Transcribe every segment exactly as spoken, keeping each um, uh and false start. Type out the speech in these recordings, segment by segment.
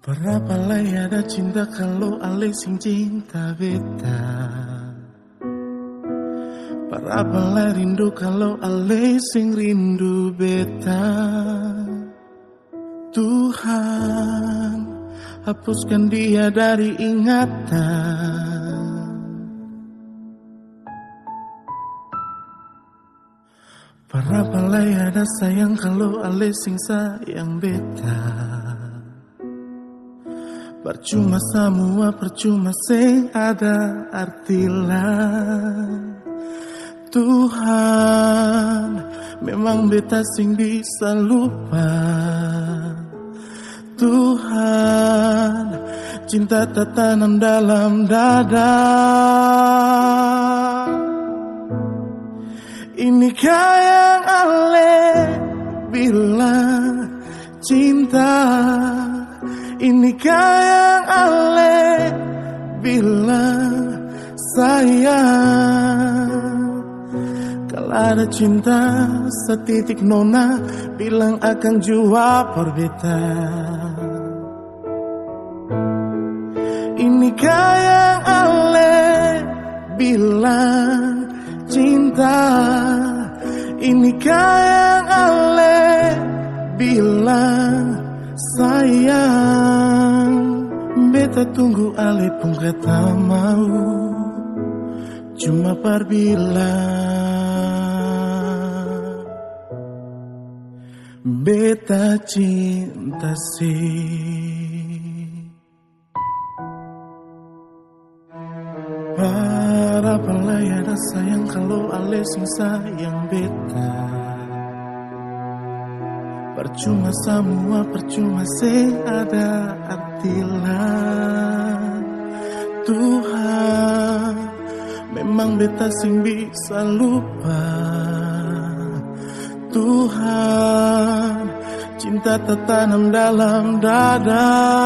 Berapa lay ada cinta kalau ale sing cinta beta. Berapa lay rindu kalau ale sing rindu beta. Tuhan, hapuskan dia dari ingatan. Berapa lay ada sayang kalau ale sing sayang beta. Percuma semua, percuma sing ada artilah. Tuhan, memang beta sing bisa lupa. Tuhan, cinta tertanam dalam dada. Inikah yang ale bilang cinta? Inikah yang ale bilang sayang? Kalau ada cinta setitik nona bilang akan jua perbeta. Inikah yang ale bilang cinta? Inikah yang ale bilang sayang? Beta tunggu ale pun kata mau, cuma parbilang beta cinta sih. Para pelai ada sayang kalau ale sing sayang beta. Percuma semua, percuma sing ada artilah. Tuhan, memang beta sing bisa lupa. Tuhan, cinta tertanam dalam dada.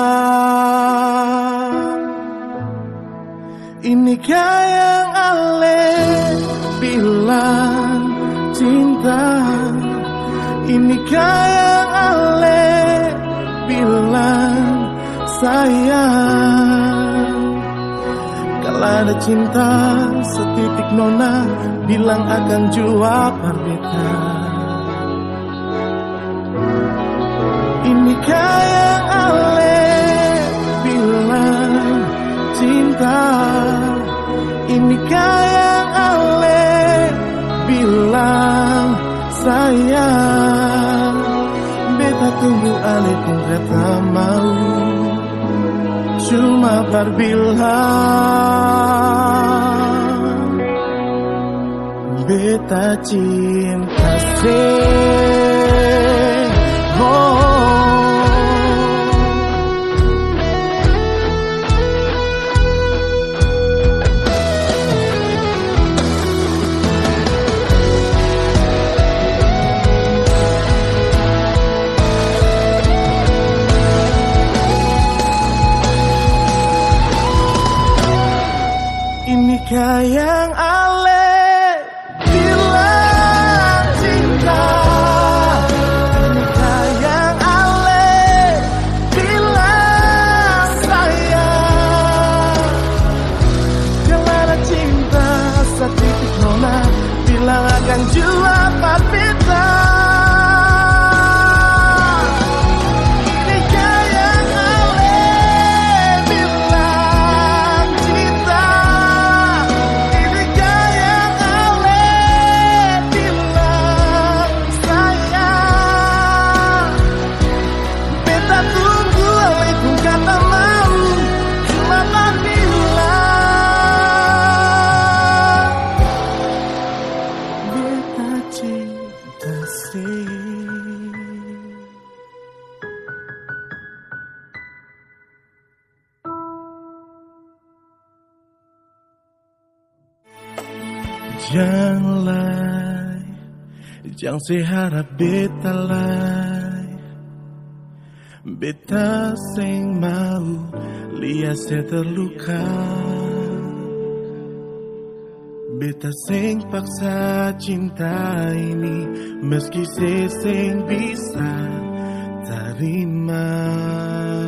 Inikah yang ale bilang cinta? Inikah yang ale bilang sayang? Kalau ada cinta setitik nona bilang akan jua parbeta. Inikah yang ale bilang cinta? Inikah yang ale bilang sayang? Beta tunggu ale pun kata mau, cuma parbilang beta cinta sih. Oh. Inikah yang ale bilang cinta? Inikah yang ale bilang sayang? Kalau ada cinta setitik nona bilang akan jua parbeta. Janganlah, jangan seharap beta lai. Beta sing mau lihat saya terluka. Beta sing paksa cinta ini, meski saya sing bisa terima.